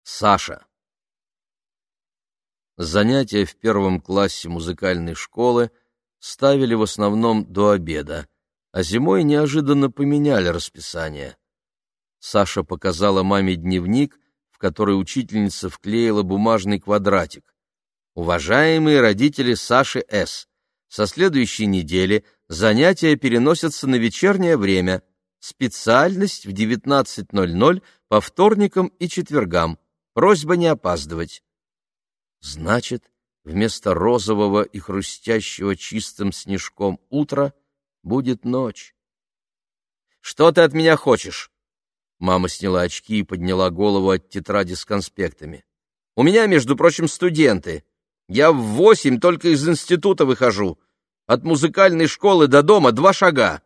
Саша. Занятия в 1 классе музыкальной школы ставили в основном до обеда, а зимой неожиданно поменяли расписание. Саша показала маме дневник, в который учительница вклеила бумажный квадратик. «Уважаемые родители Саши С., со следующей недели занятия переносятся на вечернее время. Специальность в 19:00 по вторникам и четвергам. Просьба не опаздывать». Значит, вместо розового и хрустящего чистым снежком утра будет ночь. «Что ты от меня хочешь?» Мама сняла очки и подняла голову от тетради с конспектами. «У меня, между прочим, студенты. Я в 8 только из института выхожу. От музыкальной школы до дома 2 шага».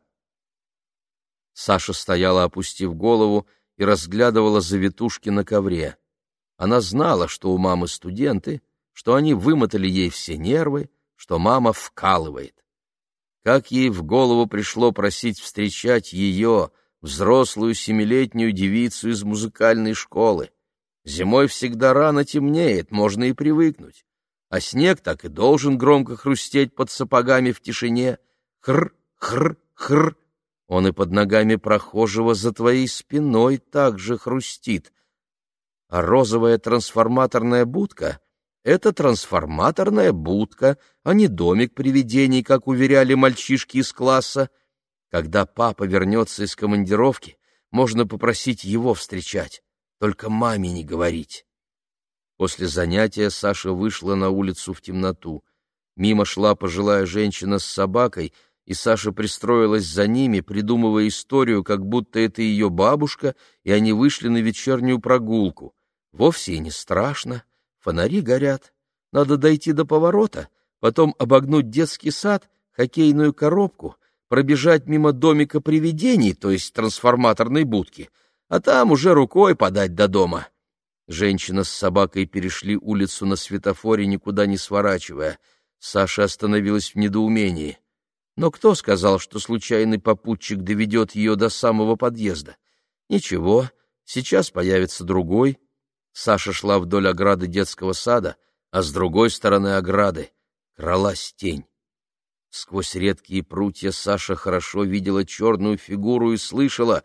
Саша стояла, опустив голову, и разглядывала завитушки на ковре. Она знала, что у мамы студенты, что они вымотали ей все нервы, что мама вкалывает. Как ей в голову пришло просить встречать ее, взрослую 7-летнюю девицу из музыкальной школы? Зимой всегда рано темнеет, можно и привыкнуть. А снег так и должен громко хрустеть под сапогами в тишине. Хр-хр-хр. Он и под ногами прохожего за твоей спиной также хрустит. А розовая трансформаторная будка — это трансформаторная будка, а не домик привидений, как уверяли мальчишки из класса. Когда папа вернется из командировки, можно попросить его встречать, только маме не говорить. После занятия Саша вышла на улицу в темноту. Мимо шла пожилая женщина с собакой, и Саша пристроилась за ними, придумывая историю, как будто это ее бабушка, и они вышли на вечернюю прогулку. Вовсе и не страшно, фонари горят. Надо дойти до поворота, потом обогнуть детский сад, хоккейную коробку, пробежать мимо домика привидений, то есть трансформаторной будки, а там уже рукой подать до дома. Женщина с собакой перешли улицу на светофоре, никуда не сворачивая. Саша остановилась в недоумении. Но кто сказал, что случайный попутчик доведет ее до самого подъезда? Ничего, сейчас появится другой. Саша шла вдоль ограды детского сада, а с другой стороны ограды кралась тень. Сквозь редкие прутья Саша хорошо видела черную фигуру и слышала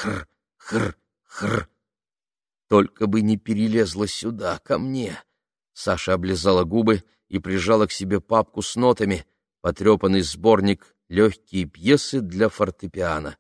хр-хр-хр. Только бы не перелезла сюда, ко мне. Саша облизала губы и прижала к себе папку с нотами, потрепанный сборник «Легкие пьесы для фортепиано».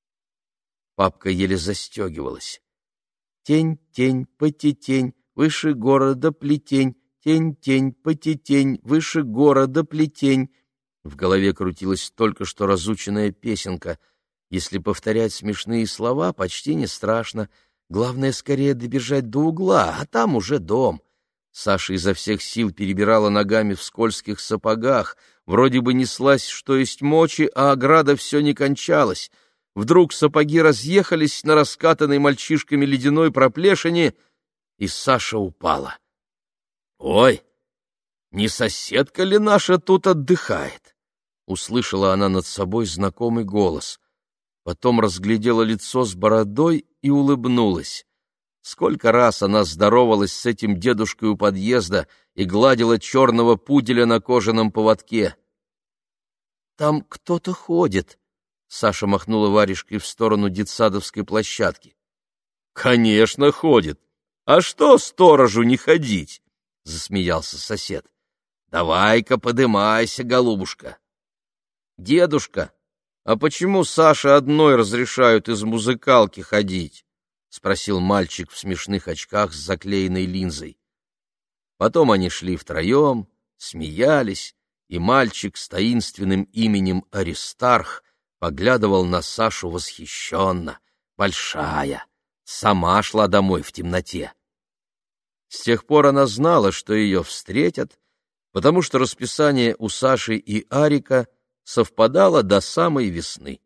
Папка еле застегивалась. Тень, тень, потетень, выше города плетень, тень, тень, потетень, выше города плетень. В голове крутилась только что разученная песенка. Если повторять смешные слова, почти не страшно. Главное скорее добежать до угла, а там уже дом. Саша изо всех сил перебирала ногами в скользких сапогах, вроде бы неслась, что есть мочи, а ограда все не кончалась. Вдруг сапоги разъехались на раскатанной мальчишками ледяной проплешине, и Саша упала. «Ой, не соседка ли наша тут отдыхает?» Услышала она над собой знакомый голос. Потом разглядела лицо с бородой и улыбнулась. Сколько раз она здоровалась с этим дедушкой у подъезда и гладила черного пуделя на кожаном поводке. «Там кто-то ходит», — Саша махнула варежкой в сторону детсадовской площадки. «Конечно, ходит. А что сторожу не ходить?» — засмеялся сосед. «Давай-ка подымайся, голубушка». «Дедушка, а почему Саше одной разрешают из музыкалки ходить?» — спросил мальчик в смешных очках с заклеенной линзой. Потом они шли втроем, смеялись, и мальчик с таинственным именем Аристарх поглядывал на Сашу восхищенно. Большая, сама шла домой в темноте. С тех пор она знала, что ее встретят, потому что расписание у Саши и Арика совпадало до самой весны.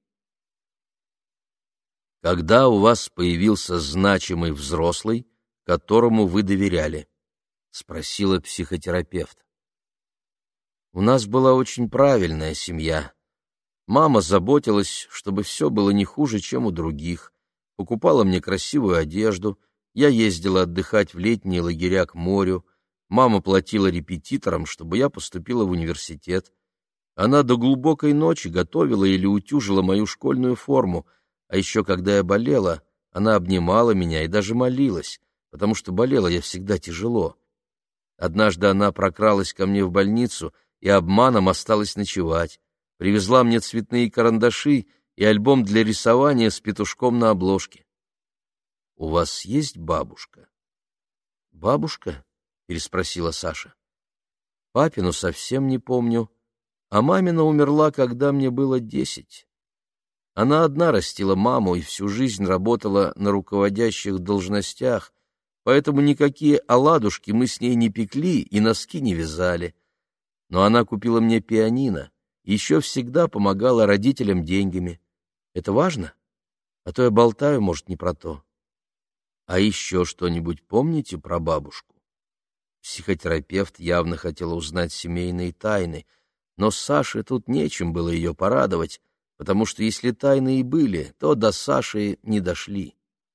«Когда у вас появился значимый взрослый, которому вы доверяли?» — спросила психотерапевт. «У нас была очень правильная семья. Мама заботилась, чтобы все было не хуже, чем у других, покупала мне красивую одежду, Я ездила отдыхать в летние лагеря к морю, мама платила репетиторам, чтобы я поступила в университет. Она до глубокой ночи готовила или утюжила мою школьную форму, а еще когда я болела, она обнимала меня и даже молилась, потому что болела я всегда тяжело. Однажды она прокралась ко мне в больницу и обманом осталась ночевать, привезла мне цветные карандаши и альбом для рисования с петушком на обложке. — У вас есть бабушка? — Бабушка? — переспросила Саша. — Папину совсем не помню, а мамина умерла, когда мне было 10. Она одна растила маму и всю жизнь работала на руководящих должностях, поэтому никакие оладушки мы с ней не пекли и носки не вязали. Но она купила мне пианино и еще всегда помогала родителям деньгами. Это важно? А то я болтаю, может, не про то. А еще что-нибудь помните про бабушку? Психотерапевт явно хотела узнать семейные тайны, но Саше тут нечем было ее порадовать, потому что если тайны и были, то до Саши не дошли.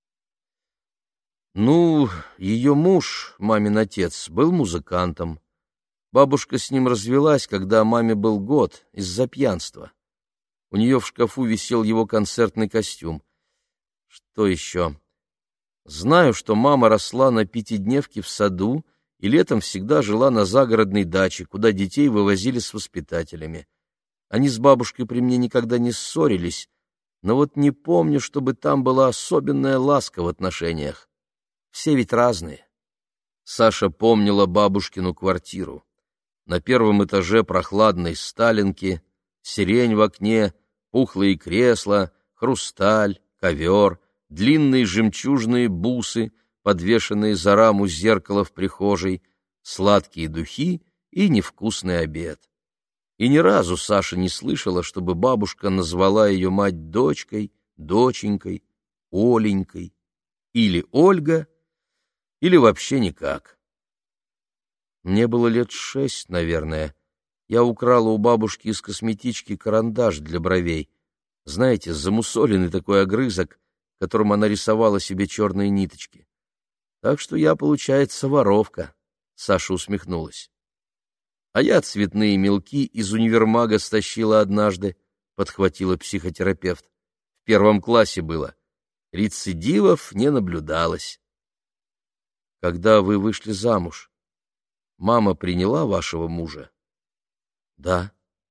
Ну, ее муж, мамин отец, был музыкантом. Бабушка с ним развелась, когда маме был год, из-за пьянства. У нее в шкафу висел его концертный костюм. Что еще? Знаю, что мама росла на пятидневке в саду и летом всегда жила на загородной даче, куда детей вывозили с воспитателями. Они с бабушкой при мне никогда не ссорились, но вот не помню, чтобы там была особенная ласка в отношениях. Все ведь разные. Саша помнила бабушкину квартиру. На первом этаже прохладной сталинки, сирень в окне, пухлые кресла, хрусталь, ковер, длинные жемчужные бусы, подвешенные за раму зеркала в прихожей, сладкие духи и невкусный обед. И ни разу Саша не слышала, чтобы бабушка назвала ее мать дочкой, доченькой, Оленькой, или Ольга, или вообще никак. Мне было лет 6, наверное. Я украла у бабушки из косметички карандаш для бровей. Знаете, замусоленный такой огрызок, которым она рисовала себе черные ниточки. Так что я, получается, воровка. Саша усмехнулась. А я цветные мелки из универмага стащила однажды, подхватила психотерапевт. В 1 классе было. Рецидивов не наблюдалось. Когда вы вышли замуж, мама приняла вашего мужа? Да.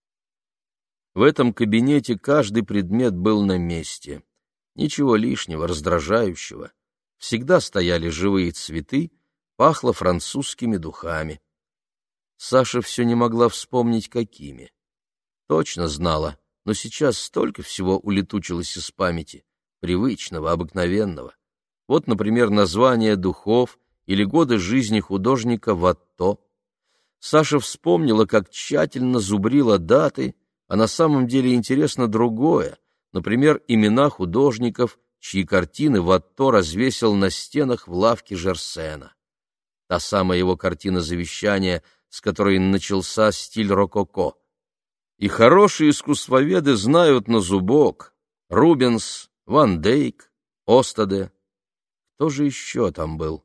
В этом кабинете каждый предмет был на месте. Ничего лишнего, раздражающего. Всегда стояли живые цветы, пахло французскими духами. Саша все не могла вспомнить, какими. Точно знала, но сейчас столько всего улетучилось из памяти, привычного, обыкновенного. Вот, например, название духов или годы жизни художника Ватто. Саша вспомнила, как тщательно зубрила даты, а на самом деле интересно другое, например, имена художников, чьи картины Ватто развесил на стенах в лавке Жерсена. Та самая его картина завещания, с которой начался стиль рококо. И хорошие искусствоведы знают на зубок: Рубенс, Ван Дейк, Остаде. Кто же еще там был?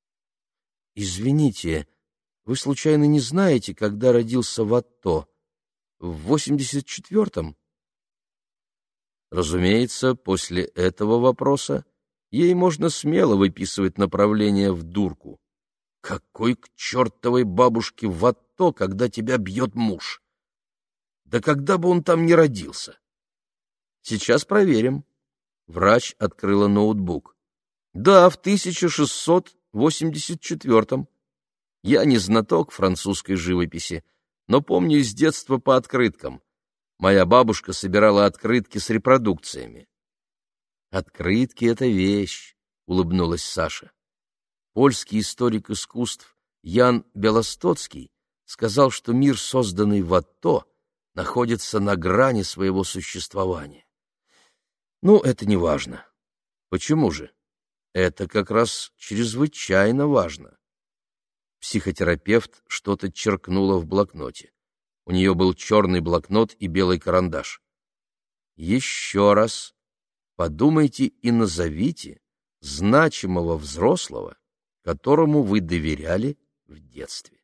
Извините, вы случайно не знаете, когда родился Ватто? В 84-м? Разумеется, после этого вопроса ей можно смело выписывать направление в дурку. Какой к чертовой бабушке Ватто, когда тебя бьет муж? Да когда бы он там не родился? Сейчас проверим. Врач открыла ноутбук. Да, в 1684-м. Я не знаток французской живописи, но помню из детства по открыткам. Моя бабушка собирала открытки с репродукциями. «Открытки — это вещь», — улыбнулась Саша. Польский историк искусств Ян Белостоцкий сказал, что мир, созданный Ватто, находится на грани своего существования. Ну, это не важно. Почему же? Это как раз чрезвычайно важно. Психотерапевт что-то черкнула в блокноте. У нее был черный блокнот и белый карандаш. Еще раз подумайте и назовите значимого взрослого, которому вы доверяли в детстве.